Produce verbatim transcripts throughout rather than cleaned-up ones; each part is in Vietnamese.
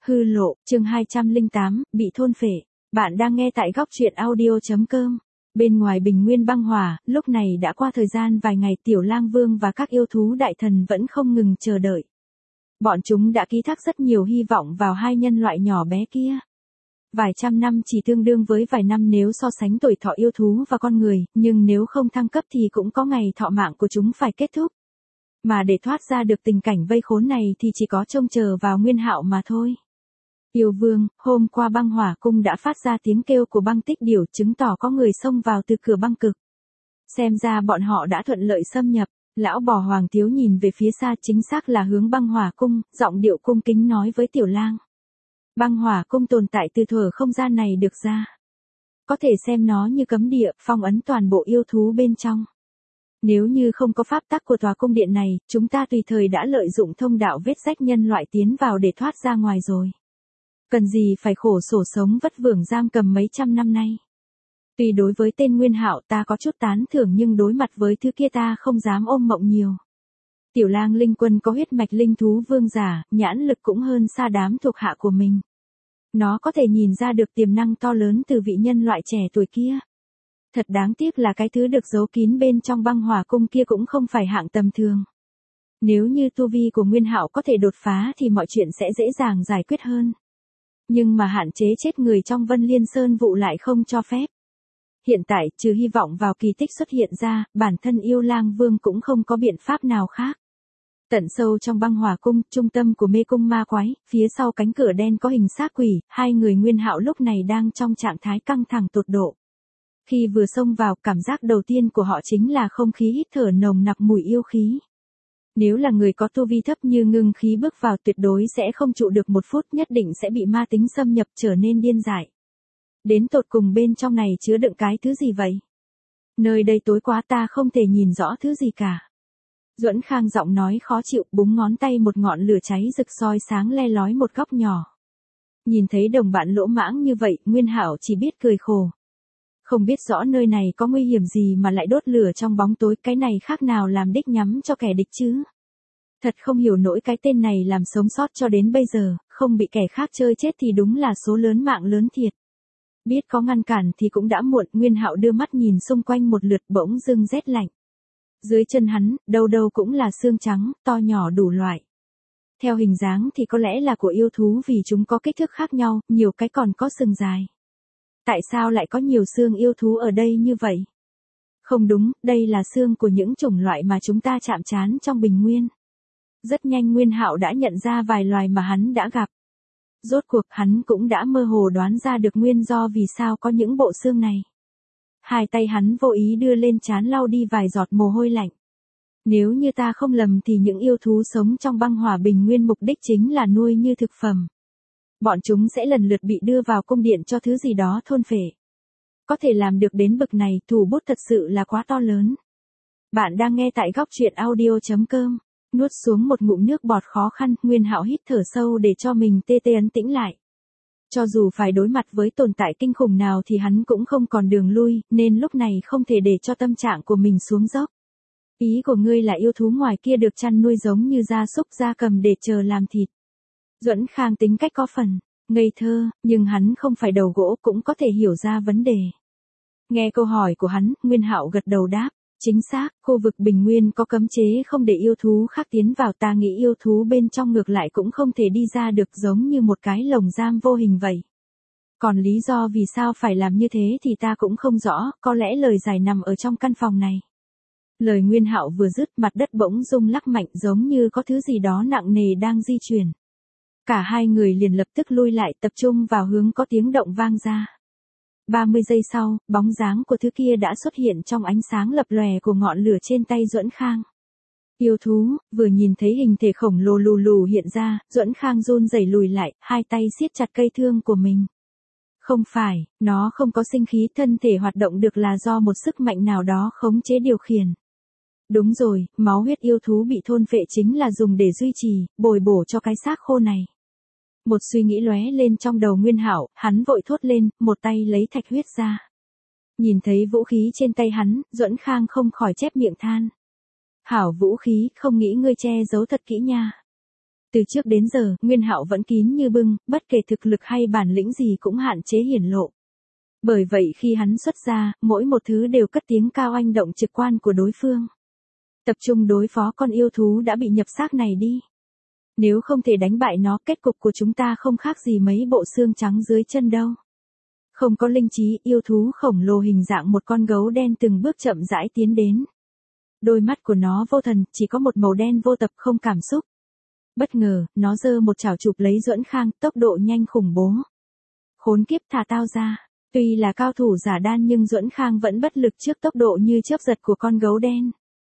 Hư lộ, chương hai trăm lẻ tám, bị thôn phệ. Bạn đang nghe tại góc truyện audio.com. Bên ngoài bình nguyên băng hỏa, lúc này đã qua thời gian vài ngày, Tiểu Lang Vương và các yêu thú đại thần vẫn không ngừng chờ đợi. Bọn chúng đã ký thác rất nhiều hy vọng vào hai nhân loại nhỏ bé kia. Vài trăm năm chỉ tương đương với vài năm nếu so sánh tuổi thọ yêu thú và con người, nhưng nếu không thăng cấp thì cũng có ngày thọ mạng của chúng phải kết thúc. Mà để thoát ra được tình cảnh vây khốn này thì chỉ có trông chờ vào Nguyên Hạo mà thôi. Yêu Vương, hôm qua băng hỏa cung đã phát ra tiếng kêu của băng tích điểu, chứng tỏ có người xông vào từ cửa băng cực. Xem ra bọn họ đã thuận lợi xâm nhập. Lão bò Hoàng Thiếu nhìn về phía xa, chính xác là hướng băng hỏa cung, giọng điệu cung kính nói với Tiểu Lang. Băng hỏa cung tồn tại từ thuở không gian này được ra. Có thể xem nó như cấm địa, phong ấn toàn bộ yêu thú bên trong. Nếu như không có pháp tắc của tòa cung điện này, chúng ta tùy thời đã lợi dụng thông đạo vết rách nhân loại tiến vào để thoát ra ngoài rồi. Cần gì phải khổ sở sống vất vưởng giam cầm mấy trăm năm nay. Tuy đối với tên Nguyên Hạo ta có chút tán thưởng, nhưng đối mặt với thứ kia ta không dám ôm mộng nhiều. Tiểu Lang Linh Quân có huyết mạch linh thú vương giả, nhãn lực cũng hơn xa đám thuộc hạ của mình. Nó có thể nhìn ra được tiềm năng to lớn từ vị nhân loại trẻ tuổi kia. Thật đáng tiếc là cái thứ được giấu kín bên trong băng hỏa cung kia cũng không phải hạng tầm thường. Nếu như tu vi của Nguyên Hạo có thể đột phá thì mọi chuyện sẽ dễ dàng giải quyết hơn. Nhưng mà hạn chế chết người trong Vân Liên Sơn vụ lại không cho phép. Hiện tại, trừ hy vọng vào kỳ tích xuất hiện ra, bản thân Yêu Lang Vương cũng không có biện pháp nào khác. Tận sâu trong băng hỏa cung, trung tâm của mê cung ma quái, phía sau cánh cửa đen có hình xác quỷ, hai người Nguyên Hạo lúc này đang trong trạng thái căng thẳng tột độ. Khi vừa xông vào, cảm giác đầu tiên của họ chính là không khí hít thở nồng nặc mùi yêu khí. Nếu là người có tu vi thấp như Ngưng Khí bước vào tuyệt đối sẽ không trụ được một phút, nhất định sẽ bị ma tính xâm nhập trở nên điên dại. Đến tột cùng bên trong này chứa đựng cái thứ gì vậy? Nơi đây tối quá, ta không thể nhìn rõ thứ gì cả. Duẫn Khang giọng nói khó chịu, búng ngón tay một ngọn lửa cháy rực soi sáng le lói một góc nhỏ. Nhìn thấy đồng bạn lỗ mãng như vậy, Nguyên Hạo chỉ biết cười khổ. Không biết rõ nơi này có nguy hiểm gì mà lại đốt lửa trong bóng tối, cái này khác nào làm đích nhắm cho kẻ địch chứ. Thật không hiểu nổi cái tên này làm sống sót cho đến bây giờ, không bị kẻ khác chơi chết thì đúng là số lớn mạng lớn thiệt. Biết có ngăn cản thì cũng đã muộn, Nguyên Hạo đưa mắt nhìn xung quanh một lượt, bỗng dưng rét lạnh. Dưới chân hắn, đâu đâu cũng là xương trắng, to nhỏ đủ loại. Theo hình dáng thì có lẽ là của yêu thú vì chúng có kích thước khác nhau, nhiều cái còn có sừng dài. Tại sao lại có nhiều xương yêu thú ở đây như vậy? Không đúng, đây là xương của những chủng loại mà chúng ta chạm trán trong bình nguyên. Rất nhanh Nguyên Hạo đã nhận ra vài loài mà hắn đã gặp. Rốt cuộc hắn cũng đã mơ hồ đoán ra được nguyên do vì sao có những bộ xương này. Hai tay hắn vô ý đưa lên trán lau đi vài giọt mồ hôi lạnh. Nếu như ta không lầm thì những yêu thú sống trong băng hỏa bình nguyên mục đích chính là nuôi như thực phẩm. Bọn chúng sẽ lần lượt bị đưa vào cung điện cho thứ gì đó thôn phệ. Có thể làm được đến bậc này, thủ bút thật sự là quá to lớn. Bạn đang nghe tại góc truyện audio.com. Nuốt xuống một ngụm nước bọt khó khăn, Nguyên Hạo hít thở sâu để cho mình tê tê ấn tĩnh lại. Cho dù phải đối mặt với tồn tại kinh khủng nào thì hắn cũng không còn đường lui, nên lúc này không thể để cho tâm trạng của mình xuống dốc. Ý của ngươi là yêu thú ngoài kia được chăn nuôi giống như gia súc gia cầm để chờ làm thịt. Duẫn Khang tính cách có phần ngây thơ, nhưng hắn không phải đầu gỗ cũng có thể hiểu ra vấn đề. Nghe câu hỏi của hắn, Nguyên Hạo gật đầu đáp. Chính xác, khu vực bình nguyên có cấm chế không để yêu thú khác tiến vào, ta nghĩ yêu thú bên trong ngược lại cũng không thể đi ra được, giống như một cái lồng giam vô hình vậy. Còn lý do vì sao phải làm như thế thì ta cũng không rõ, có lẽ lời giải nằm ở trong căn phòng này. Lời Nguyên Hạo vừa dứt, mặt đất bỗng rung lắc mạnh giống như có thứ gì đó nặng nề đang di chuyển. Cả hai người liền lập tức lui lại, tập trung vào hướng có tiếng động vang ra. ba mươi giây sau, bóng dáng của thứ kia đã xuất hiện trong ánh sáng lập lòe của ngọn lửa trên tay Duẫn Khang. Yêu thú, vừa nhìn thấy hình thể khổng lồ lù lù hiện ra, Duẫn Khang run rẩy lùi lại, hai tay siết chặt cây thương của mình. Không phải, nó không có sinh khí, thân thể hoạt động được là do một sức mạnh nào đó khống chế điều khiển. Đúng rồi, máu huyết yêu thú bị thôn phệ chính là dùng để duy trì, bồi bổ cho cái xác khô này. Một suy nghĩ lóe lên trong đầu Nguyên Hạo, hắn vội thốt lên, một tay lấy thạch huyết ra. Nhìn thấy vũ khí trên tay hắn, Duẫn Khang không khỏi chép miệng than. Hảo vũ khí, không nghĩ ngươi che giấu thật kỹ nha. Từ trước đến giờ, Nguyên Hạo vẫn kín như bưng, bất kể thực lực hay bản lĩnh gì cũng hạn chế hiển lộ. Bởi vậy khi hắn xuất ra, mỗi một thứ đều cất tiếng cao oanh động trực quan của đối phương. Tập trung đối phó con yêu thú đã bị nhập xác này đi. Nếu không thể đánh bại nó, kết cục của chúng ta không khác gì mấy bộ xương trắng dưới chân đâu. Không có linh trí, yêu thú khổng lồ hình dạng một con gấu đen từng bước chậm rãi tiến đến. Đôi mắt của nó vô thần, chỉ có một màu đen vô tập không cảm xúc. Bất ngờ, nó giơ một chảo chụp lấy Duẫn Khang, tốc độ nhanh khủng bố. Khốn kiếp, thả tao ra. Tuy là cao thủ giả đan nhưng Duẫn Khang vẫn bất lực trước tốc độ như chớp giật của con gấu đen.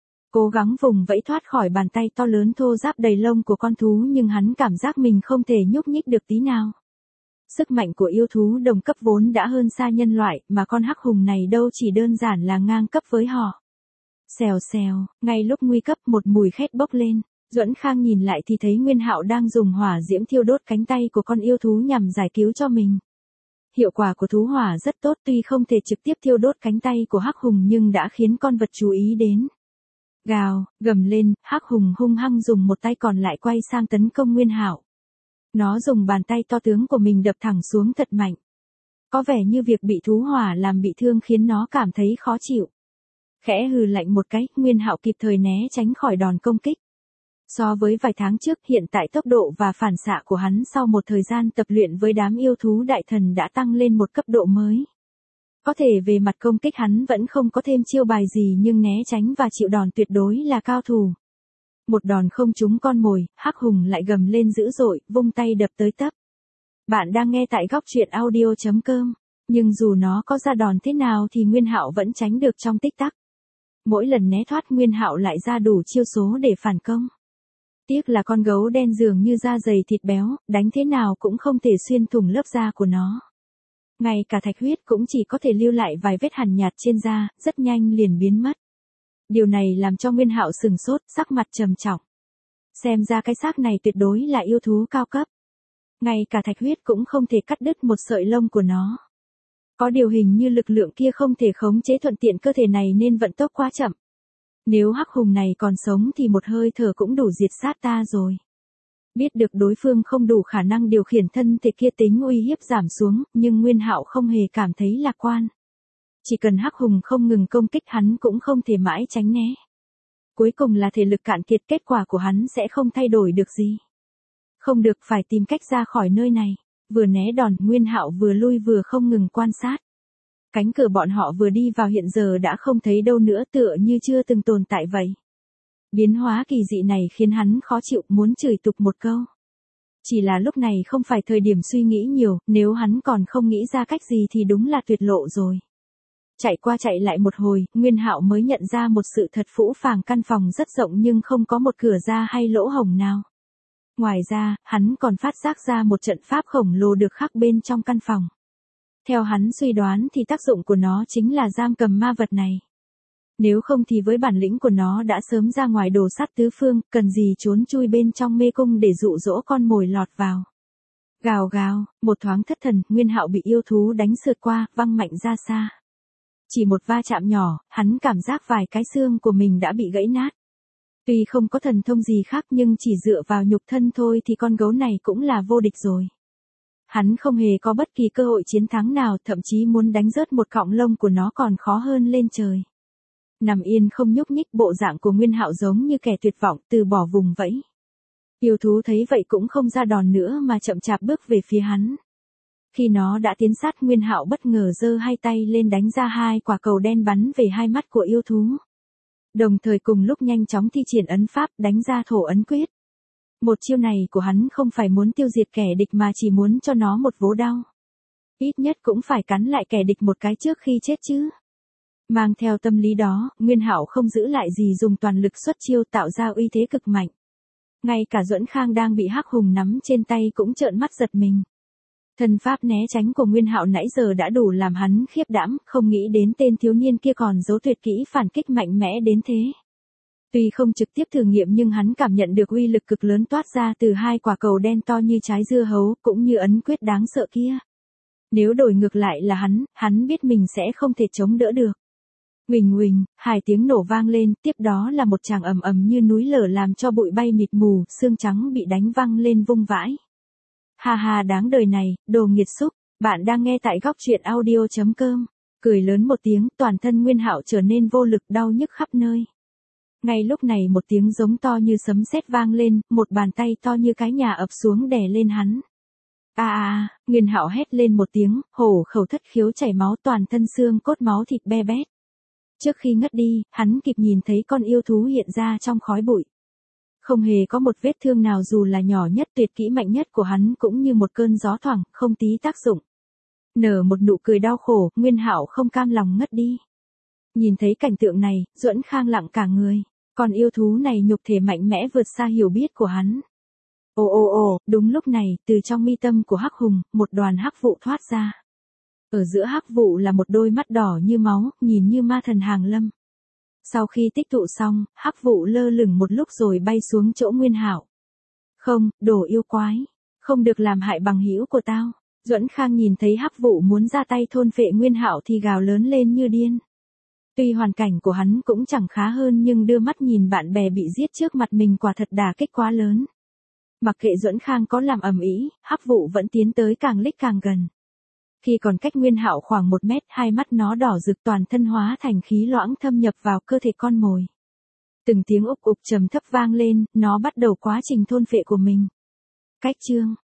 Cố gắng vùng vẫy thoát khỏi bàn tay to lớn thô ráp đầy lông của con thú nhưng hắn cảm giác mình không thể nhúc nhích được tí nào. Sức mạnh của yêu thú đồng cấp vốn đã hơn xa nhân loại, mà con hắc hùng này đâu chỉ đơn giản là ngang cấp với họ. Xèo xèo, ngay lúc nguy cấp một mùi khét bốc lên, Duẫn Khang nhìn lại thì thấy Nguyên Hạo đang dùng hỏa diễm thiêu đốt cánh tay của con yêu thú nhằm giải cứu cho mình. Hiệu quả của thú hỏa rất tốt, tuy không thể trực tiếp thiêu đốt cánh tay của hắc hùng nhưng đã khiến con vật chú ý đến. Gào, gầm lên, hắc hùng hung hăng dùng một tay còn lại quay sang tấn công Nguyên Hạo. Nó dùng bàn tay to tướng của mình đập thẳng xuống thật mạnh. Có vẻ như việc bị thú hỏa làm bị thương khiến nó cảm thấy khó chịu. Khẽ hừ lạnh một cái, Nguyên Hạo kịp thời né tránh khỏi đòn công kích. So với vài tháng trước, hiện tại tốc độ và phản xạ của hắn sau một thời gian tập luyện với đám yêu thú đại thần đã tăng lên một cấp độ mới. Có thể về mặt công kích hắn vẫn không có thêm chiêu bài gì nhưng né tránh và chịu đòn tuyệt đối là cao thủ. Một đòn không trúng con mồi, hắc hùng lại gầm lên dữ dội, vung tay đập tới tấp. Bạn đang nghe tại góc truyện audio chấm com, nhưng dù nó có ra đòn thế nào thì Nguyên Hạo vẫn tránh được trong tích tắc. Mỗi lần né thoát Nguyên Hạo lại ra đủ chiêu số để phản công. Tiếc là con gấu đen dường như da dày thịt béo, đánh thế nào cũng không thể xuyên thủng lớp da của nó. Ngay cả thạch huyết cũng chỉ có thể lưu lại vài vết hằn nhạt trên da, rất nhanh liền biến mất. Điều này làm cho Nguyên Hạo sừng sốt, sắc mặt trầm trọng. Xem ra cái xác này tuyệt đối là yêu thú cao cấp. Ngay cả thạch huyết cũng không thể cắt đứt một sợi lông của nó. Có điều hình như lực lượng kia không thể khống chế thuận tiện cơ thể này nên vận tốc quá chậm. Nếu hắc hùng này còn sống thì một hơi thở cũng đủ diệt sát ta rồi. Biết được đối phương không đủ khả năng điều khiển thân thể kia, tính uy hiếp giảm xuống, nhưng Nguyên Hạo không hề cảm thấy lạc quan. Chỉ cần hắc hùng không ngừng công kích hắn cũng không thể mãi tránh né. Cuối cùng là thể lực cạn kiệt, kết quả của hắn sẽ không thay đổi được gì. Không được, phải tìm cách ra khỏi nơi này. Vừa né đòn, Nguyên Hạo vừa lui vừa không ngừng quan sát. Cánh cửa bọn họ vừa đi vào hiện giờ đã không thấy đâu nữa, tựa như chưa từng tồn tại vậy. Biến hóa kỳ dị này khiến hắn khó chịu, muốn chửi tục một câu. Chỉ là lúc này không phải thời điểm suy nghĩ nhiều, nếu hắn còn không nghĩ ra cách gì thì đúng là tuyệt lộ rồi. Chạy qua chạy lại một hồi, Nguyên Hạo mới nhận ra một sự thật phũ phàng, căn phòng rất rộng nhưng không có một cửa ra hay lỗ hổng nào. Ngoài ra, hắn còn phát giác ra một trận pháp khổng lồ được khắc bên trong căn phòng. Theo hắn suy đoán thì tác dụng của nó chính là giam cầm ma vật này. Nếu không thì với bản lĩnh của nó đã sớm ra ngoài đồ sát tứ phương, cần gì trốn chui bên trong mê cung để dụ dỗ con mồi lọt vào. Gào gào, một thoáng thất thần, Nguyên Hạo bị yêu thú đánh sượt qua, văng mạnh ra xa. Chỉ một va chạm nhỏ, hắn cảm giác vài cái xương của mình đã bị gãy nát. Tuy không có thần thông gì khác nhưng chỉ dựa vào nhục thân thôi thì con gấu này cũng là vô địch rồi. Hắn không hề có bất kỳ cơ hội chiến thắng nào, thậm chí muốn đánh rớt một cọng lông của nó còn khó hơn lên trời. Nằm yên không nhúc nhích, bộ dạng của Nguyên Hạo giống như kẻ tuyệt vọng, từ bỏ vùng vẫy. Yêu thú thấy vậy cũng không ra đòn nữa mà chậm chạp bước về phía hắn. Khi nó đã tiến sát, Nguyên Hạo bất ngờ giơ hai tay lên đánh ra hai quả cầu đen bắn về hai mắt của yêu thú. Đồng thời cùng lúc nhanh chóng thi triển ấn pháp, đánh ra thổ ấn quyết. Một chiêu này của hắn không phải muốn tiêu diệt kẻ địch mà chỉ muốn cho nó một vố đau. Ít nhất cũng phải cắn lại kẻ địch một cái trước khi chết chứ. Mang theo tâm lý đó, Nguyên Hạo không giữ lại gì, dùng toàn lực xuất chiêu tạo ra uy thế cực mạnh. Ngay cả Duẫn Khang đang bị hắc hùng nắm trên tay cũng trợn mắt giật mình. Thần pháp né tránh của Nguyên Hạo nãy giờ đã đủ làm hắn khiếp đảm, không nghĩ đến tên thiếu niên kia còn giấu tuyệt kỹ phản kích mạnh mẽ đến thế. Tuy không trực tiếp thử nghiệm nhưng hắn cảm nhận được uy lực cực lớn toát ra từ hai quả cầu đen to như trái dưa hấu, cũng như ấn quyết đáng sợ kia. Nếu đổi ngược lại là hắn, hắn biết mình sẽ không thể chống đỡ được. Huỳnh huỳnh, hai tiếng nổ vang lên, tiếp đó là một tràng ầm ầm như núi lở làm cho bụi bay mịt mù, xương trắng bị đánh văng lên vung vãi. Ha ha, đáng đời này, đồ nghiệt xúc, bạn đang nghe tại góc truyện audio.com. Cười lớn một tiếng, toàn thân Nguyên Hạo trở nên vô lực, đau nhức khắp nơi. Ngay lúc này một tiếng giống to như sấm sét vang lên, một bàn tay to như cái nhà ập xuống đè lên hắn. A a a, Nguyên Hạo hét lên một tiếng, hổ khẩu thất khiếu chảy máu, toàn thân xương cốt máu thịt be bét. Trước khi ngất đi, hắn kịp nhìn thấy con yêu thú hiện ra trong khói bụi. Không hề có một vết thương nào dù là nhỏ nhất, tuyệt kỹ mạnh nhất của hắn cũng như một cơn gió thoảng, không tí tác dụng. Nở một nụ cười đau khổ, Nguyên Hạo không cam lòng ngất đi. Nhìn thấy cảnh tượng này, Duẫn Khang lặng cả người, con yêu thú này nhục thể mạnh mẽ vượt xa hiểu biết của hắn. Ồ ồ ồ, đúng lúc này, từ trong mi tâm của Hắc Hùng, một đoàn hắc vụ thoát ra. Ở giữa hắc vụ là một đôi mắt đỏ như máu, nhìn như ma thần hàng lâm. Sau khi tích tụ xong, hắc vụ lơ lửng một lúc rồi bay xuống chỗ Nguyên Hạo. Không, đồ yêu quái, không được làm hại bằng hữu của tao. Duẫn Khang nhìn thấy hắc vụ muốn ra tay thôn phệ Nguyên Hạo thì gào lớn lên như điên. Tuy hoàn cảnh của hắn cũng chẳng khá hơn nhưng đưa mắt nhìn bạn bè bị giết trước mặt mình quả thật đả kích quá lớn. Mặc kệ Duẫn Khang có làm ầm ĩ, hắc vụ vẫn tiến tới càng lích càng gần. Khi còn cách Nguyên Hạo khoảng một mét, hai mắt nó đỏ rực, toàn thân hóa thành khí loãng thâm nhập vào cơ thể con mồi. Từng tiếng ục ục trầm thấp vang lên, nó bắt đầu quá trình thôn phệ của mình. Cách chương